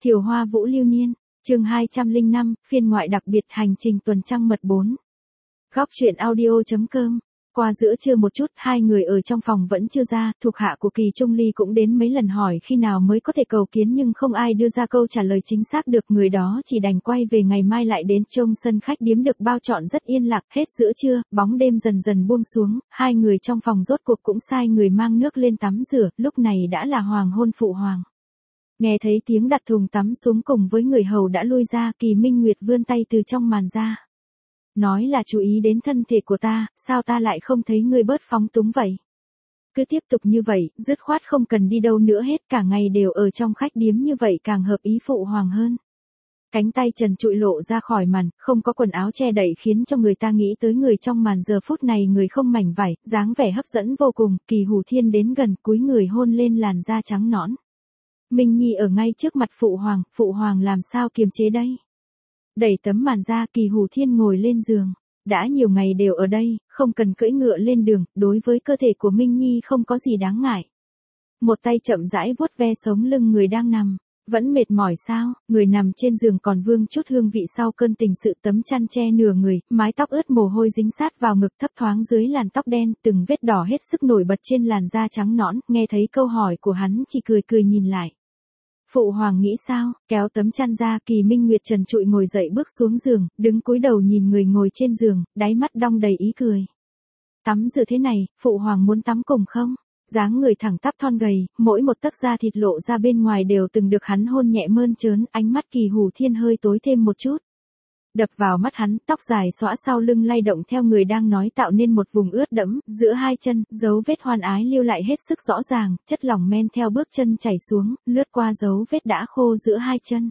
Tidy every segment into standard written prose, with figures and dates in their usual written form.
Thiều Hoa Vũ Lưu Niên, chương 205, phiên ngoại đặc biệt hành trình tuần trăng mật 4. Góc truyện audio.com. Qua giữa trưa một chút, hai người ở trong phòng vẫn chưa ra, thuộc hạ của Kỳ Trung Ly cũng đến mấy lần hỏi khi nào mới có thể cầu kiến nhưng không ai đưa ra câu trả lời chính xác được, người đó chỉ đành quay về ngày mai lại đến trông sân khách điếm được bao trọn rất yên lặng. Hết giữa trưa, bóng đêm dần dần buông xuống, hai người trong phòng rốt cuộc cũng sai người mang nước lên tắm rửa, lúc này đã là hoàng hôn phụ hoàng. Nghe thấy tiếng đặt thùng tắm xuống cùng với người hầu đã lui ra, Kỳ Minh Nguyệt vươn tay từ trong màn ra. Nói là chú ý đến thân thể của ta, sao ta lại không thấy ngươi bớt phóng túng vậy? Cứ tiếp tục như vậy, dứt khoát không cần đi đâu nữa hết, cả ngày đều ở trong khách điếm như vậy càng hợp ý phụ hoàng hơn. Cánh tay trần trụi lộ ra khỏi màn, không có quần áo che đậy khiến cho người ta nghĩ tới người trong màn. Giờ phút này người không mảnh vải, dáng vẻ hấp dẫn vô cùng. Kỳ Hủ Thiên đến gần, cúi người hôn lên làn da trắng nõn. Minh Nhi ở ngay trước mặt phụ hoàng làm sao kiềm chế đây? Đẩy tấm màn ra, Kỳ Hủ Thiên ngồi lên giường. Đã nhiều ngày đều ở đây, không cần cưỡi ngựa lên đường, đối với cơ thể của Minh Nhi không có gì đáng ngại. Một tay chậm rãi vuốt ve sống lưng người đang nằm. Vẫn mệt mỏi sao? Người nằm trên giường còn vương chút hương vị sau cơn tình sự, tấm chăn che nửa người, mái tóc ướt mồ hôi dính sát vào ngực thấp thoáng dưới làn tóc đen, từng vết đỏ hết sức nổi bật trên làn da trắng nõn. Nghe thấy câu hỏi của hắn chỉ cười cười nhìn lại. Phụ hoàng nghĩ sao? Kéo tấm chăn ra, Kỳ Minh Nguyệt trần trụi ngồi dậy bước xuống giường, đứng cúi đầu nhìn người ngồi trên giường, đáy mắt đong đầy ý cười. Tắm rửa thế này, phụ hoàng muốn tắm cùng không? Dáng người thẳng tắp thon gầy, mỗi một tấc da thịt lộ ra bên ngoài đều từng được hắn hôn nhẹ mơn trớn, ánh mắt Kỳ Hủ Thiên hơi tối thêm một chút. Đập vào mắt hắn, tóc dài xõa sau lưng lay động theo người đang nói, tạo nên một vùng ướt đẫm, giữa hai chân, dấu vết hoan ái lưu lại hết sức rõ ràng, chất lỏng men theo bước chân chảy xuống, lướt qua dấu vết đã khô giữa hai chân.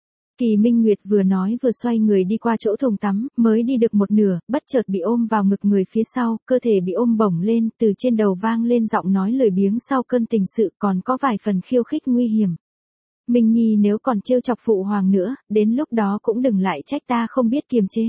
Kỳ Minh Nguyệt vừa nói vừa xoay người đi qua chỗ thùng tắm, mới đi được một nửa, bất chợt bị ôm vào ngực người phía sau, cơ thể bị ôm bổng lên, từ trên đầu vang lên giọng nói lười biếng sau cơn tình sự, còn có vài phần khiêu khích nguy hiểm. Minh Nhi nếu còn trêu chọc phụ hoàng nữa, đến lúc đó cũng đừng lại trách ta không biết kiềm chế.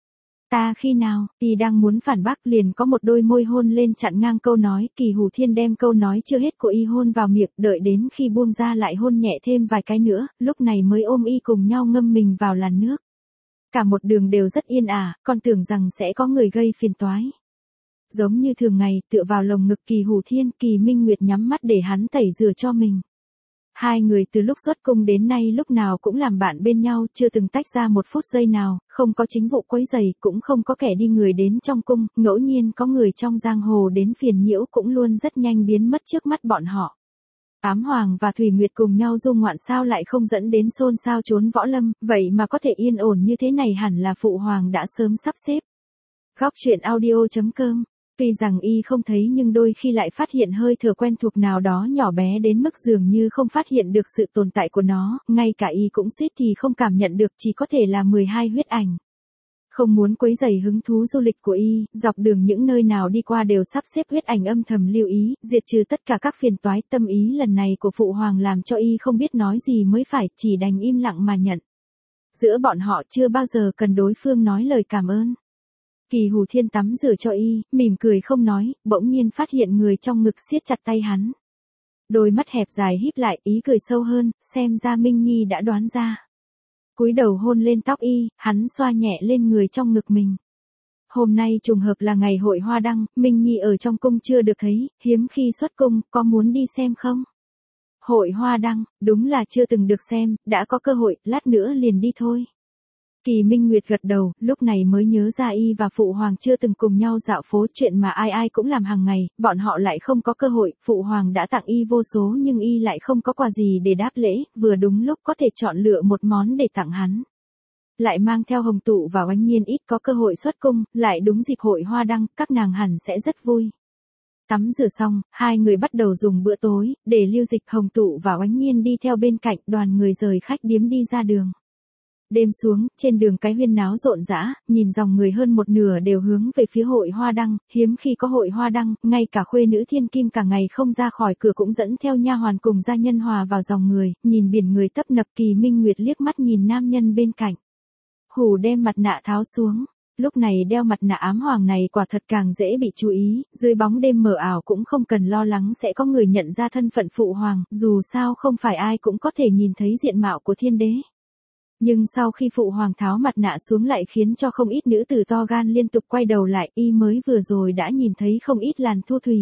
Ta khi nào? Y đang muốn phản bác liền có một đôi môi hôn lên chặn ngang câu nói. Kỳ Hủ Thiên đem câu nói chưa hết của Y hôn vào miệng, đợi đến khi buông ra lại hôn nhẹ thêm vài cái nữa, lúc này mới ôm Y cùng nhau ngâm mình vào làn nước. Cả một đường đều rất yên ả, còn tưởng rằng sẽ có người gây phiền toái. Giống như thường ngày, tựa vào lồng ngực Kỳ Hủ Thiên, Kỳ Minh Nguyệt nhắm mắt để hắn tẩy rửa cho mình. Hai người từ lúc xuất cung đến nay lúc nào cũng làm bạn bên nhau, chưa từng tách ra một phút giây nào, không có chính vụ quấy rầy, cũng không có kẻ đi người đến trong cung, ngẫu nhiên có người trong giang hồ đến phiền nhiễu cũng luôn rất nhanh biến mất trước mắt bọn họ. Ám Hoàng và Thủy Nguyệt cùng nhau du ngoạn sao lại không dẫn đến xôn xao trốn võ lâm, vậy mà có thể yên ổn như thế này hẳn là phụ hoàng đã sớm sắp xếp. Góc truyện audio.com. Tuy rằng Y không thấy nhưng đôi khi lại phát hiện hơi thở quen thuộc nào đó nhỏ bé đến mức dường như không phát hiện được sự tồn tại của nó, ngay cả Y cũng suýt thì không cảm nhận được, chỉ có thể là 12 huyết ảnh. Không muốn quấy rầy hứng thú du lịch của Y, dọc đường những nơi nào đi qua đều sắp xếp huyết ảnh âm thầm lưu ý, diệt trừ tất cả các phiền toái. Tâm ý lần này của phụ hoàng làm cho Y không biết nói gì mới phải, chỉ đành im lặng mà nhận. Giữa bọn họ chưa bao giờ cần đối phương nói lời cảm ơn. Kỳ Hủ Thiên tắm rửa cho Y, mỉm cười không nói, bỗng nhiên phát hiện người trong ngực siết chặt tay hắn. Đôi mắt hẹp dài híp lại, ý cười sâu hơn, xem ra Minh Nhi đã đoán ra. Cúi đầu hôn lên tóc Y, hắn xoa nhẹ lên người trong ngực mình. Hôm nay trùng hợp là ngày hội hoa đăng, Minh Nhi ở trong cung chưa được thấy, hiếm khi xuất cung, có muốn đi xem không? Hội hoa đăng, đúng là chưa từng được xem, đã có cơ hội, lát nữa liền đi thôi. Kỳ Minh Nguyệt gật đầu, lúc này mới nhớ ra Y và phụ hoàng chưa từng cùng nhau dạo phố, chuyện mà ai ai cũng làm hàng ngày, bọn họ lại không có cơ hội, phụ hoàng đã tặng Y vô số nhưng Y lại không có quà gì để đáp lễ, vừa đúng lúc có thể chọn lựa một món để tặng hắn. Lại mang theo Hồng Tụ và Oánh Nhiên ít có cơ hội xuất cung, lại đúng dịp hội hoa đăng, các nàng hẳn sẽ rất vui. Tắm rửa xong, hai người bắt đầu dùng bữa tối, để Lưu Dịch, Hồng Tụ và Oánh Nhiên đi theo bên cạnh, đoàn người rời khách điếm đi ra đường. Đêm xuống, trên đường cái huyên náo rộn rã, nhìn dòng người hơn một nửa đều hướng về phía hội hoa đăng, hiếm khi có hội hoa đăng, ngay cả khuê nữ thiên kim cả ngày không ra khỏi cửa cũng dẫn theo nha hoàn cùng gia nhân hòa vào dòng người, nhìn biển người tấp nập. Kỳ Minh Nguyệt liếc mắt nhìn nam nhân bên cạnh. Hủ đem mặt nạ tháo xuống, Lúc này đeo mặt nạ ám hoàng này quả thật càng dễ bị chú ý, dưới bóng đêm mờ ảo cũng không cần lo lắng sẽ có người nhận ra thân phận phụ hoàng, dù sao không phải ai cũng có thể nhìn thấy diện mạo của thiên đế. Nhưng sau khi phụ hoàng tháo mặt nạ xuống lại khiến cho không ít nữ tử to gan liên tục quay đầu lại, y mới vừa rồi đã nhìn thấy không ít làn thu thủy.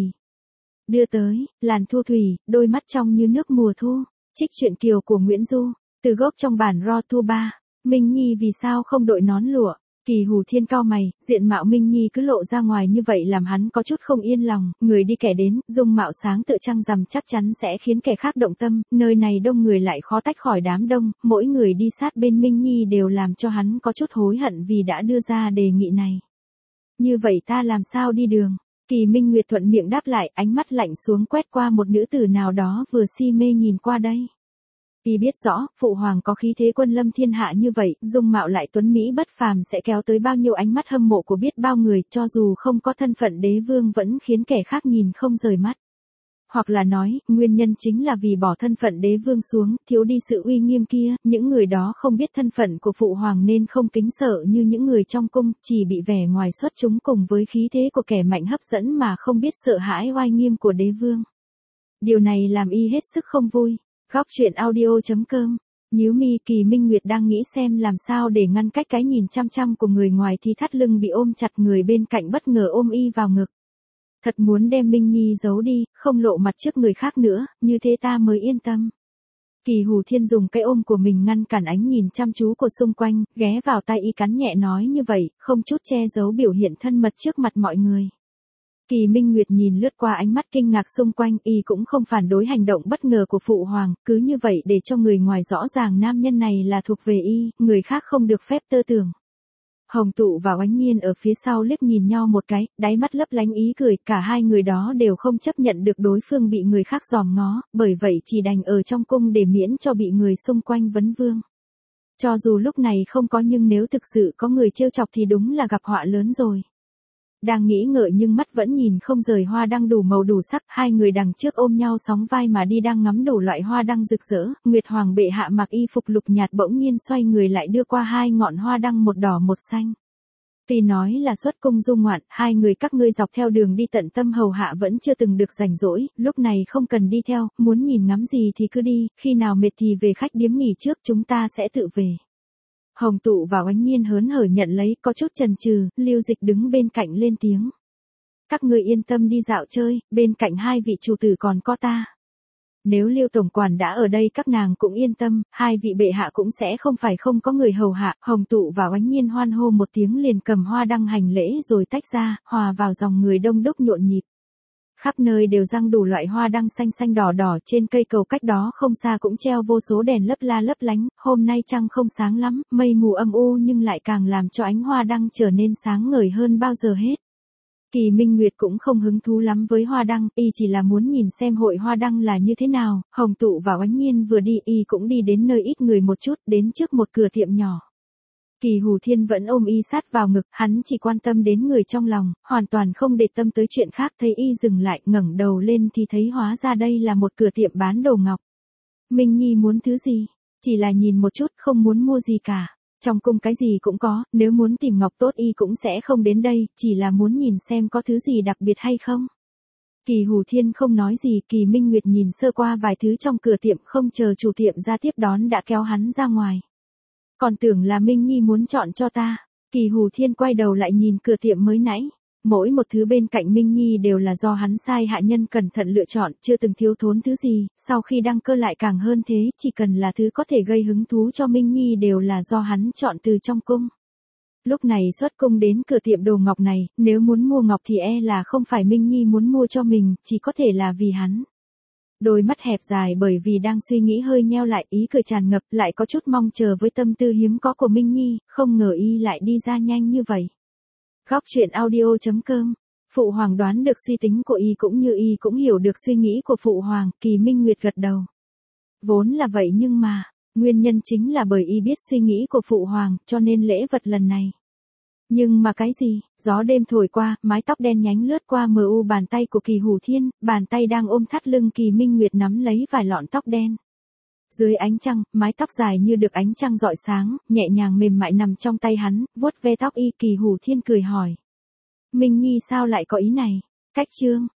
Đưa tới, làn thu thủy, đôi mắt trong như nước mùa thu, trích truyện Kiều của Nguyễn Du, từ gốc trong bản Ro Tu Ba, Minh Nhi vì sao không đội nón lụa. Kỳ Hù Thiên cau mày, diện mạo Minh Nhi cứ lộ ra ngoài như vậy làm hắn có chút không yên lòng, người đi kẻ đến, dung mạo sáng tự trăng rằm chắc chắn sẽ khiến kẻ khác động tâm, nơi này đông người lại khó tách khỏi đám đông, mỗi người đi sát bên Minh Nhi đều làm cho hắn có chút hối hận vì đã đưa ra đề nghị này. Như vậy ta làm sao đi đường? Kỳ Minh Nguyệt thuận miệng đáp lại, ánh mắt lạnh xuống quét qua một nữ tử nào đó vừa si mê nhìn qua đây. Y biết rõ, phụ hoàng có khí thế quân lâm thiên hạ như vậy, dung mạo lại tuấn mỹ bất phàm sẽ kéo tới bao nhiêu ánh mắt hâm mộ của biết bao người, cho dù không có thân phận đế vương vẫn khiến kẻ khác nhìn không rời mắt. Hoặc là nói, nguyên nhân chính là vì bỏ thân phận đế vương xuống, thiếu đi sự uy nghiêm kia, những người đó không biết thân phận của phụ hoàng nên không kính sợ như những người trong cung, chỉ bị vẻ ngoài xuất chúng cùng với khí thế của kẻ mạnh hấp dẫn mà không biết sợ hãi oai nghiêm của đế vương. Điều này làm y hết sức không vui. Góc truyện audio.com. Nhíu mi, Kỳ Minh Nguyệt đang nghĩ xem làm sao để ngăn cách cái nhìn chăm chăm của người ngoài thì thắt lưng bị ôm chặt, người bên cạnh bất ngờ ôm y vào ngực. Thật muốn đem Minh Nhi giấu đi, không lộ mặt trước người khác nữa, như thế ta mới yên tâm. Kỳ Hù Thiên dùng cái ôm của mình ngăn cản ánh nhìn chăm chú của xung quanh, ghé vào tai y cắn nhẹ nói như vậy, không chút che giấu biểu hiện thân mật trước mặt mọi người. Kỳ Minh Nguyệt nhìn lướt qua ánh mắt kinh ngạc xung quanh, y cũng không phản đối hành động bất ngờ của phụ hoàng, cứ như vậy để cho người ngoài rõ ràng nam nhân này là thuộc về y, người khác không được phép tơ tưởng. Hồng Tụ và Oánh Nhiên ở phía sau liếc nhìn nhau một cái, đáy mắt lấp lánh ý cười, cả hai người đó đều không chấp nhận được đối phương bị người khác dòm ngó, bởi vậy chỉ đành ở trong cung để miễn cho bị người xung quanh vấn vương. Cho dù lúc này không có nhưng nếu thực sự có người trêu chọc thì đúng là gặp họa lớn rồi. Đang nghĩ ngợi nhưng mắt vẫn nhìn không rời hoa đăng đủ màu đủ sắc, hai người đằng trước ôm nhau sóng vai mà đi đang ngắm đủ loại hoa đăng rực rỡ, Nguyệt Hoàng bệ hạ mặc y phục lục nhạt bỗng nhiên xoay người lại đưa qua hai ngọn hoa đăng một đỏ một xanh. Tuy nói là xuất cung du ngoạn, hai người các ngươi dọc theo đường đi tận tâm hầu hạ vẫn chưa từng được rảnh rỗi, lúc này không cần đi theo, muốn nhìn ngắm gì thì cứ đi, khi nào mệt thì về khách điếm nghỉ trước, chúng ta sẽ tự về. Hồng Tụ và Oánh Nhiên hớn hở nhận lấy, có chút chần chừ, Lưu Dịch đứng bên cạnh lên tiếng. Các ngươi yên tâm đi dạo chơi, bên cạnh hai vị chủ tử còn có ta. Nếu Lưu tổng quản đã ở đây các nàng cũng yên tâm, hai vị bệ hạ cũng sẽ không phải không có người hầu hạ. Hồng Tụ và Oánh Nhiên hoan hô một tiếng liền cầm hoa đăng hành lễ rồi tách ra, hòa vào dòng người đông đúc nhộn nhịp. Khắp nơi đều răng đủ loại hoa đăng xanh xanh đỏ đỏ, trên cây cầu cách đó không xa cũng treo vô số đèn lấp la lấp lánh, hôm nay trăng không sáng lắm, mây mù âm u nhưng lại càng làm cho ánh hoa đăng trở nên sáng ngời hơn bao giờ hết. Kỳ Minh Nguyệt cũng không hứng thú lắm với hoa đăng, y chỉ là muốn nhìn xem hội hoa đăng là như thế nào. Hồng Tụ và Oánh Nhiên vừa đi y cũng đi đến nơi ít người một chút, đến trước một cửa tiệm nhỏ. Kỳ Hù Thiên vẫn ôm y sát vào ngực, hắn chỉ quan tâm đến người trong lòng, hoàn toàn không để tâm tới chuyện khác. Thấy y dừng lại, ngẩng đầu lên thì thấy hóa ra đây là một cửa tiệm bán đồ ngọc. Minh Nhi muốn thứ gì? Chỉ là nhìn một chút, không muốn mua gì cả. Trong cung cái gì cũng có, nếu muốn tìm ngọc tốt y cũng sẽ không đến đây, chỉ là muốn nhìn xem có thứ gì đặc biệt hay không. Kỳ Hù Thiên không nói gì, Kỳ Minh Nguyệt nhìn sơ qua vài thứ trong cửa tiệm, không chờ chủ tiệm ra tiếp đón đã kéo hắn ra ngoài. Còn tưởng là Minh Nhi muốn chọn cho ta. Kỳ Hù Thiên quay đầu lại nhìn cửa tiệm mới nãy. Mỗi một thứ bên cạnh Minh Nhi đều là do hắn sai hạ nhân cẩn thận lựa chọn, chưa từng thiếu thốn thứ gì, sau khi đăng cơ lại càng hơn thế, chỉ cần là thứ có thể gây hứng thú cho Minh Nhi đều là do hắn chọn từ trong cung. Lúc này xuất cung đến cửa tiệm đồ ngọc này, nếu muốn mua ngọc thì là không phải Minh Nhi muốn mua cho mình, chỉ có thể là vì hắn. Đôi mắt hẹp dài bởi vì đang suy nghĩ hơi nheo lại, ý cười tràn ngập, lại có chút mong chờ với tâm tư hiếm có của Minh Nhi, không ngờ y lại đi ra nhanh như vậy. Góc truyện audio.com. Phụ hoàng đoán được suy tính của y cũng như y cũng hiểu được suy nghĩ của phụ hoàng, Kỳ Minh Nguyệt gật đầu. Vốn là vậy nhưng mà, nguyên nhân chính là bởi y biết suy nghĩ của phụ hoàng, cho nên lễ vật lần này. Nhưng mà cái gì? Gió đêm thổi qua, mái tóc đen nhánh lướt qua mờ u bàn tay của Kỳ Hù Thiên, bàn tay đang ôm thắt lưng Kỳ Minh Nguyệt nắm lấy vài lọn tóc đen. Dưới ánh trăng, mái tóc dài như được ánh trăng rọi sáng, nhẹ nhàng mềm mại nằm trong tay hắn, vuốt ve tóc y. Kỳ Hủ Thiên cười hỏi. Minh Nhi sao lại có ý này? Cách chương.